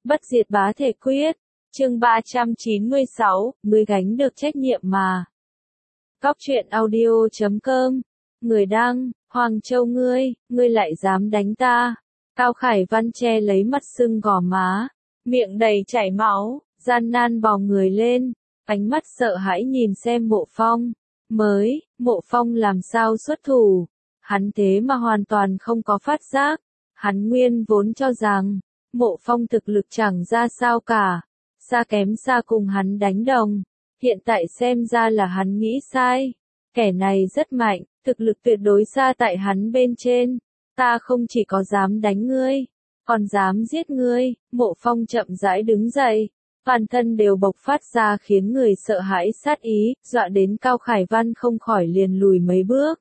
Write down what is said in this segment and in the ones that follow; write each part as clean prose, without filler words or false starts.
Bất diệt bá thể quyết, chương 396, ngươi gánh được trách nhiệm mà. Cóc truyện audio.com, người đăng, Hoàng Châu ngươi lại dám đánh ta. Cao Khải Văn che lấy mắt sưng gò má, miệng đầy chảy máu, gian nan bò người lên, ánh mắt sợ hãi nhìn xem Mộ Phong. Mộ Phong làm sao xuất thủ, hắn thế mà hoàn toàn không có phát giác, hắn nguyên vốn cho rằng, Mộ Phong thực lực chẳng ra sao cả, xa kém xa cùng hắn đánh đồng, hiện tại xem ra là hắn nghĩ sai, kẻ này rất mạnh, thực lực tuyệt đối xa tại hắn bên trên, ta không chỉ có dám đánh ngươi, còn dám giết ngươi. Mộ Phong chậm rãi đứng dậy, toàn thân đều bộc phát ra khiến người sợ hãi sát ý, dọa đến Cao Khải Văn không khỏi liền lùi mấy bước.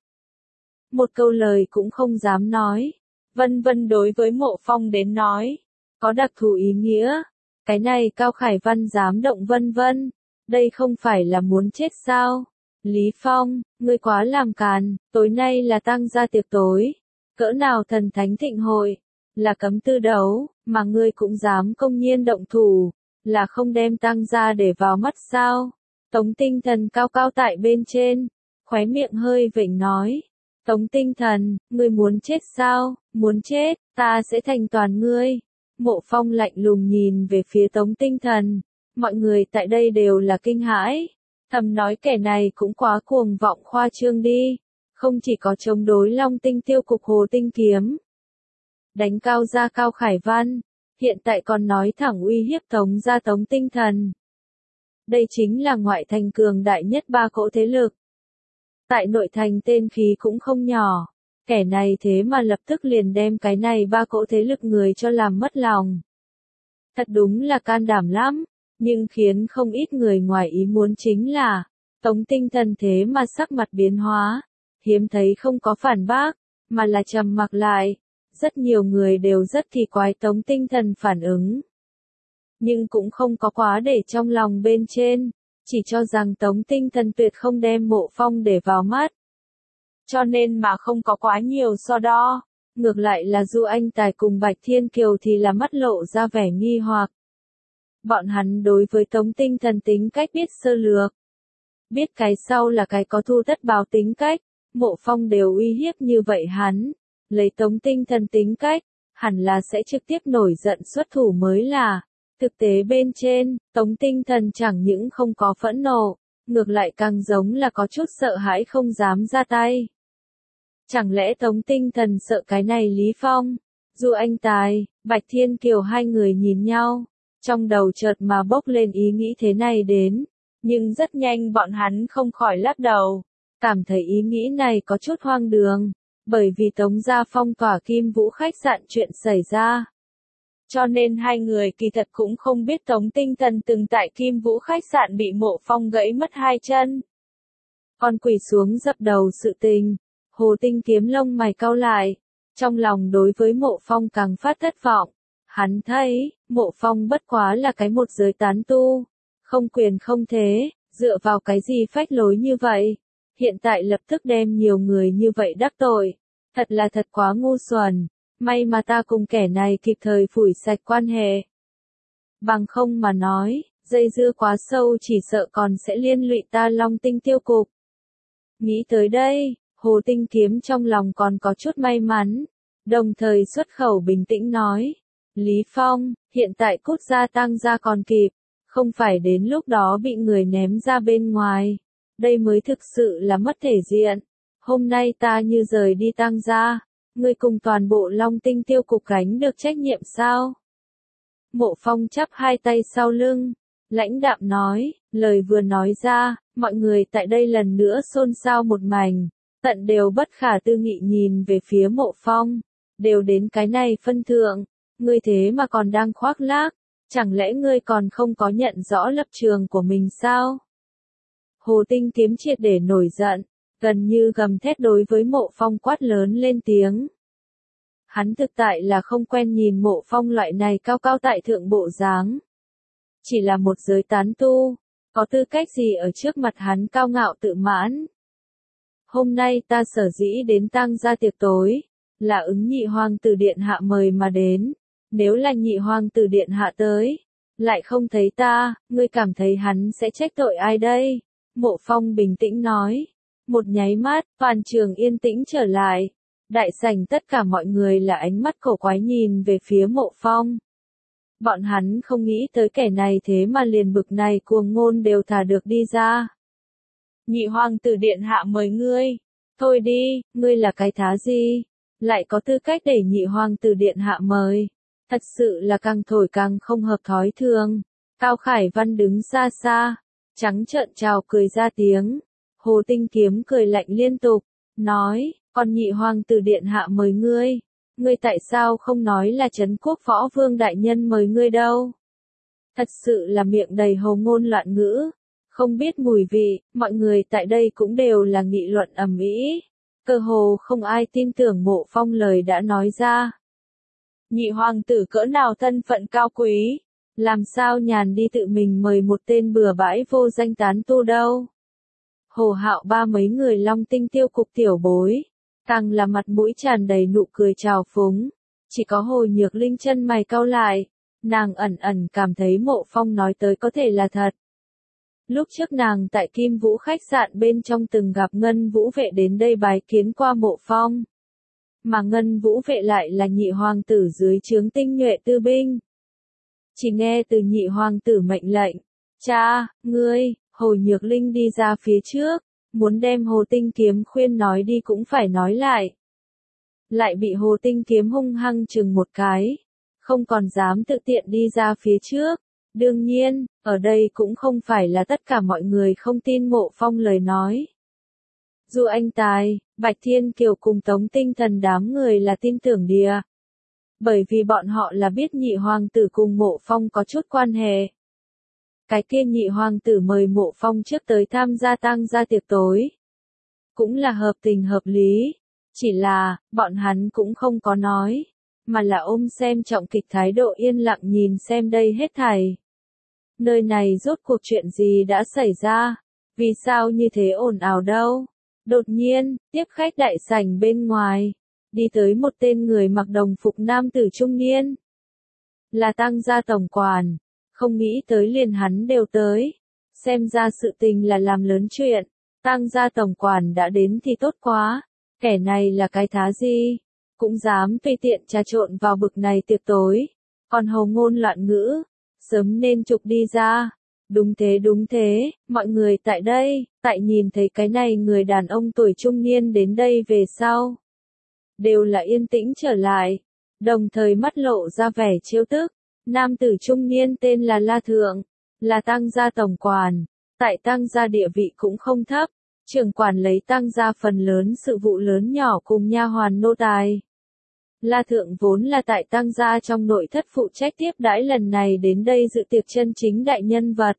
Một câu lời cũng không dám nói. Vân Vân đối với Mộ Phong đến nói, có đặc thù ý nghĩa. Cái này Cao Khải Văn dám động Vân Vân, đây không phải là muốn chết sao? Lý Phong, ngươi quá làm càn, tối nay là tăng gia tiệc tối. Cỡ nào thần thánh thịnh hội, là cấm tư đấu, mà ngươi cũng dám công nhiên động thủ, là không đem tăng gia để vào mắt sao? Tống Tinh Thần cao cao tại bên trên, khóe miệng hơi vểnh nói. Tống Tinh Thần, ngươi muốn chết sao? Muốn chết, ta sẽ thành toàn ngươi. Mộ Phong lạnh lùng nhìn về phía Tống Tinh Thần, mọi người tại đây đều là kinh hãi, thầm nói kẻ này cũng quá cuồng vọng khoa trương đi, không chỉ có chống đối Long Tinh Tiêu Cục Hồ Tinh Kiếm, đánh Cao gia Cao Khải Văn, hiện tại còn nói thẳng uy hiếp Tống gia Tống Tinh Thần. Đây chính là ngoại thành cường đại nhất ba cỗ thế lực. Tại nội thành tên khí cũng không nhỏ. Kẻ này thế mà lập tức liền đem cái này ba cỗ thế lực người cho làm mất lòng. Thật đúng là can đảm lắm, nhưng khiến không ít người ngoài ý muốn chính là, Tống Tinh Thần thế mà sắc mặt biến hóa, hiếm thấy không có phản bác, mà là trầm mặc lại. Rất nhiều người đều rất kỳ quái Tống Tinh Thần phản ứng. Nhưng cũng không có quá để trong lòng bên trên, chỉ cho rằng Tống Tinh Thần tuyệt không đem Mộ Phong để vào mắt. Cho nên mà không có quá nhiều so đo, ngược lại là Du Anh Tài cùng Bạch Thiên Kiều thì là mắt lộ ra vẻ nghi hoặc. Bọn hắn đối với Tống Tinh Thần tính cách biết sơ lược. Biết cái sau là cái có thu tất báo tính cách, Mộ Phong đều uy hiếp như vậy hắn. Lấy Tống Tinh Thần tính cách, hẳn là sẽ trực tiếp nổi giận xuất thủ mới là. Thực tế bên trên, Tống Tinh Thần chẳng những không có phẫn nộ, ngược lại càng giống là có chút sợ hãi không dám ra tay. Chẳng lẽ Tống Tinh Thần sợ cái này Lý Phong? Du Anh Tài, Bạch Thiên Kiều hai người nhìn nhau, trong đầu chợt mà bốc lên ý nghĩ thế này đến, nhưng rất nhanh bọn hắn không khỏi lắc đầu, cảm thấy ý nghĩ này có chút hoang đường, bởi vì Tống gia phong tỏa Kim Vũ khách sạn chuyện xảy ra. Cho nên hai người kỳ thật cũng không biết Tống Tinh Thần từng tại Kim Vũ khách sạn bị Mộ Phong gãy mất hai chân. Còn quỳ xuống dập đầu sự tình, Hồ Tinh Kiếm lông mày cau lại, trong lòng đối với Mộ Phong càng phát thất vọng. Hắn thấy, Mộ Phong bất quá là cái một giới tán tu, không quyền không thế, dựa vào cái gì phách lối như vậy, hiện tại lập tức đem nhiều người như vậy đắc tội, thật là thật quá ngu xuẩn. May mà ta cùng kẻ này kịp thời phủi sạch quan hệ. Bằng không mà nói, dây dưa quá sâu chỉ sợ còn sẽ liên lụy ta Long Tinh Tiêu Cục. Nghĩ tới đây, Hồ Tinh Kiếm trong lòng còn có chút may mắn, đồng thời xuất khẩu bình tĩnh nói. Lý Phong, hiện tại cút ra tăng ra còn kịp, không phải đến lúc đó bị người ném ra bên ngoài. Đây mới thực sự là mất thể diện. Hôm nay ta như rời đi tăng ra. Ngươi cùng toàn bộ Long Tinh Tiêu Cục gánh được trách nhiệm sao? Mộ Phong chắp hai tay sau lưng, lãnh đạm nói, lời vừa nói ra, mọi người tại đây lần nữa xôn xao một mảnh, tận đều bất khả tư nghị nhìn về phía Mộ Phong, đều đến cái này phân thượng, ngươi thế mà còn đang khoác lác, chẳng lẽ ngươi còn không có nhận rõ lập trường của mình sao? Hồ Tinh Kiếm triệt để nổi giận, gần như gầm thét đối với Mộ Phong quát lớn lên tiếng. Hắn thực tại là không quen nhìn Mộ Phong loại này cao cao tại thượng bộ dáng. Chỉ là một giới tán tu, có tư cách gì ở trước mặt hắn cao ngạo tự mãn. Hôm nay ta sở dĩ đến tăng gia tiệc tối, là ứng nhị hoàng tử điện hạ mời mà đến, nếu là nhị hoàng tử điện hạ tới, lại không thấy ta, ngươi cảm thấy hắn sẽ trách tội ai đây? Mộ Phong bình tĩnh nói. Một nháy mắt, toàn trường yên tĩnh trở lại. Đại sảnh tất cả mọi người là ánh mắt cổ quái nhìn về phía Mộ Phong. Bọn hắn không nghĩ tới kẻ này thế mà liền bực này cuồng ngôn đều thả được đi ra. Nhị hoàng tử điện hạ mời ngươi. Thôi đi, ngươi là cái thá gì? Lại có tư cách để nhị hoàng tử điện hạ mời. Thật sự là càng thổi càng không hợp thói thường. Cao Khải Văn đứng xa xa, trắng trợn chào cười ra tiếng. Hồ Tinh Kiếm cười lạnh liên tục, nói, còn nhị hoàng tử điện hạ mời ngươi. Ngươi tại sao không nói là Trấn Quốc Võ Vương đại nhân mời ngươi đâu? Thật sự là miệng đầy hồ ngôn loạn ngữ, không biết mùi vị, mọi người tại đây cũng đều là nghị luận ầm ĩ. Cơ hồ không ai tin tưởng Mộ Phong lời đã nói ra. Nhị hoàng tử cỡ nào thân phận cao quý, làm sao nhàn đi tự mình mời một tên bừa bãi vô danh tán tu đâu. Hồ Hạo Ba mấy người Long Tinh Tiêu cục tiểu bối, càng là mặt mũi tràn đầy nụ cười trào phúng. Chỉ có Hồ Nhược Linh chân mày cau lại, nàng ẩn ẩn cảm thấy Mộ Phong nói tới có thể là thật. Lúc trước nàng tại Kim Vũ khách sạn bên trong từng gặp Ngân Vũ vệ đến đây bái kiến qua Mộ Phong. Mà Ngân Vũ vệ lại là nhị hoàng tử dưới trướng tinh nhuệ tư binh. Chỉ nghe từ nhị hoàng tử mệnh lệnh, cha, ngươi, Hồ Nhược Linh đi ra phía trước, muốn đem Hồ Tinh Kiếm khuyên nói đi cũng phải nói lại. Lại bị Hồ Tinh Kiếm hung hăng chừng một cái, không còn dám tự tiện đi ra phía trước. Đương nhiên, ở đây cũng không phải là tất cả mọi người không tin Mộ Phong lời nói. Dù anh Tài, Bạch Thiên Kiều cùng Tống Tinh Thần đám người là tin tưởng đìa. Bởi vì bọn họ là biết nhị hoàng tử cùng Mộ Phong có chút quan hệ. Cái kia nhị hoàng tử mời Mộ Phong trước tới tham gia tang gia tiệc tối. Cũng là hợp tình hợp lý. Chỉ là, bọn hắn cũng không có nói. Mà là ôm xem trọng kịch thái độ yên lặng nhìn xem đây hết thảy. Nơi này rốt cuộc chuyện gì đã xảy ra? Vì sao như thế ồn ào đâu? Đột nhiên, tiếp khách đại sảnh bên ngoài, đi tới một tên người mặc đồng phục nam tử trung niên. Là tang gia tổng quản, không nghĩ tới liền hắn đều tới. Xem ra sự tình là làm lớn chuyện, tang gia tổng quản đã đến thì tốt quá, kẻ này là cái thá gì? Cũng dám tùy tiện trà trộn vào bực này tiệc tối, còn hồ ngôn loạn ngữ, sớm nên trục đi ra. Đúng thế, mọi người tại đây, tại nhìn thấy cái này người đàn ông tuổi trung niên đến đây về sau. Đều là yên tĩnh trở lại, đồng thời mắt lộ ra vẻ trêu tức. Nam tử trung niên tên là La Thượng, là tang gia tổng quản, tại tang gia địa vị cũng không thấp, trưởng quản lấy tang gia phần lớn sự vụ lớn nhỏ cùng nha hoàn nô tài. La Thượng vốn là tại tang gia trong nội thất phụ trách tiếp đãi lần này đến đây dự tiệc chân chính đại nhân vật.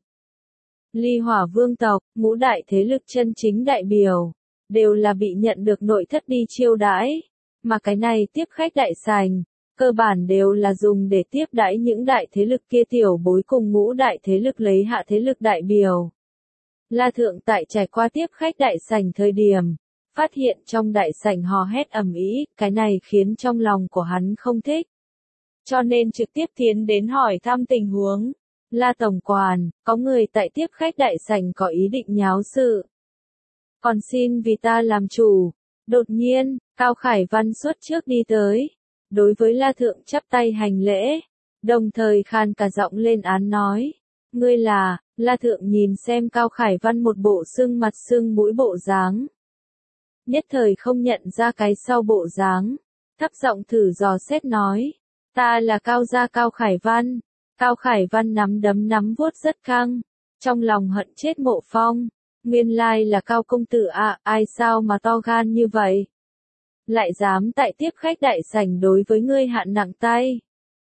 Ly Hỏa vương tộc, ngũ đại thế lực chân chính đại biểu, đều là bị nhận được nội thất đi chiêu đãi, mà cái này tiếp khách đại sảnh, cơ bản đều là dùng để tiếp đãi những đại thế lực kia tiểu bối cùng ngũ đại thế lực lấy hạ thế lực đại biểu. La Thượng tại trải qua tiếp khách đại sảnh thời điểm, phát hiện trong đại sảnh hò hét ầm ĩ, cái này khiến trong lòng của hắn không thích. Cho nên trực tiếp tiến đến hỏi thăm tình huống. La tổng quản, có người tại tiếp khách đại sảnh có ý định nháo sự. Còn xin vì ta làm chủ. Đột nhiên, Cao Khải Văn xuất trước đi tới. Đối với La Thượng chắp tay hành lễ. Đồng thời khan cả giọng lên án nói. Ngươi là, La Thượng nhìn xem Cao Khải Văn một bộ sưng mặt sưng mũi bộ dáng. Nhất thời không nhận ra cái sau bộ dáng. Thấp giọng thử dò xét nói. Ta là Cao gia Cao Khải Văn. Cao Khải Văn nắm đấm nắm vuốt rất căng, trong lòng hận chết Mộ Phong, nguyên lai là Cao công tử à, ai sao mà to gan như vậy? Lại dám tại tiếp khách đại sảnh đối với ngươi hạn nặng tay.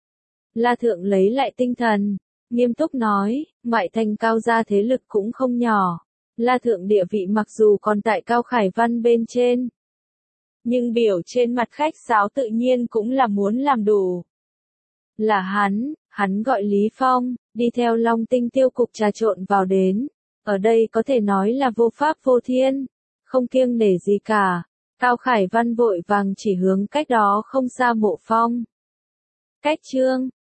La Thượng lấy lại tinh thần, nghiêm túc nói, ngoại thành Cao gia thế lực cũng không nhỏ, La Thượng địa vị mặc dù còn tại Cao Khải Văn bên trên, nhưng biểu trên mặt khách sáo tự nhiên cũng là muốn làm đủ. Là hắn gọi Lý Phong, đi theo Long Tinh Tiêu cục trà trộn vào đến. Ở đây có thể nói là vô pháp vô thiên, không kiêng nể gì cả. Cao Khải Văn vội vàng chỉ hướng cách đó không xa Mộ Phong. Cách chương